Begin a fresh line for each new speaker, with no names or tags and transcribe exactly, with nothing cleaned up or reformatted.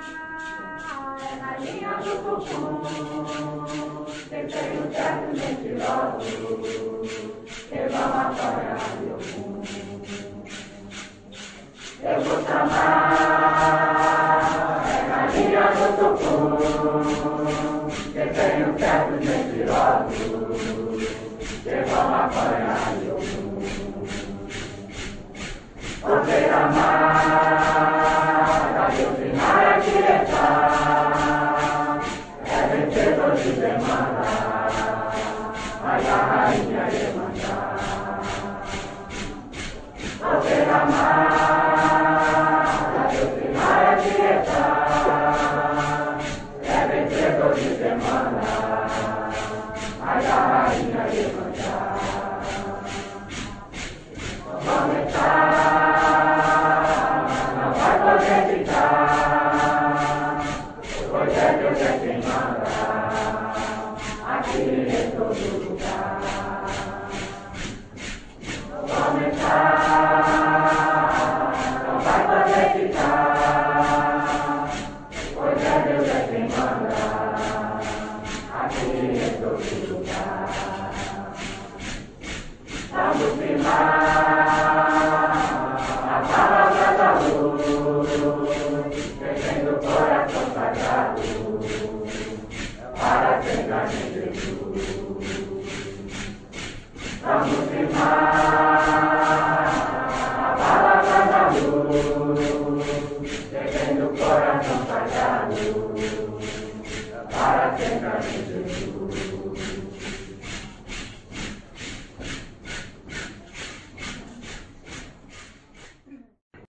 é na linha do bumbum. Quem tem um certo mentiroso, que vão apanhar meu fundo. Eu vou chamar, é na linha do bumbum. Quem tem um certo mentiroso, que vão apanhar meu fundo. Você amar.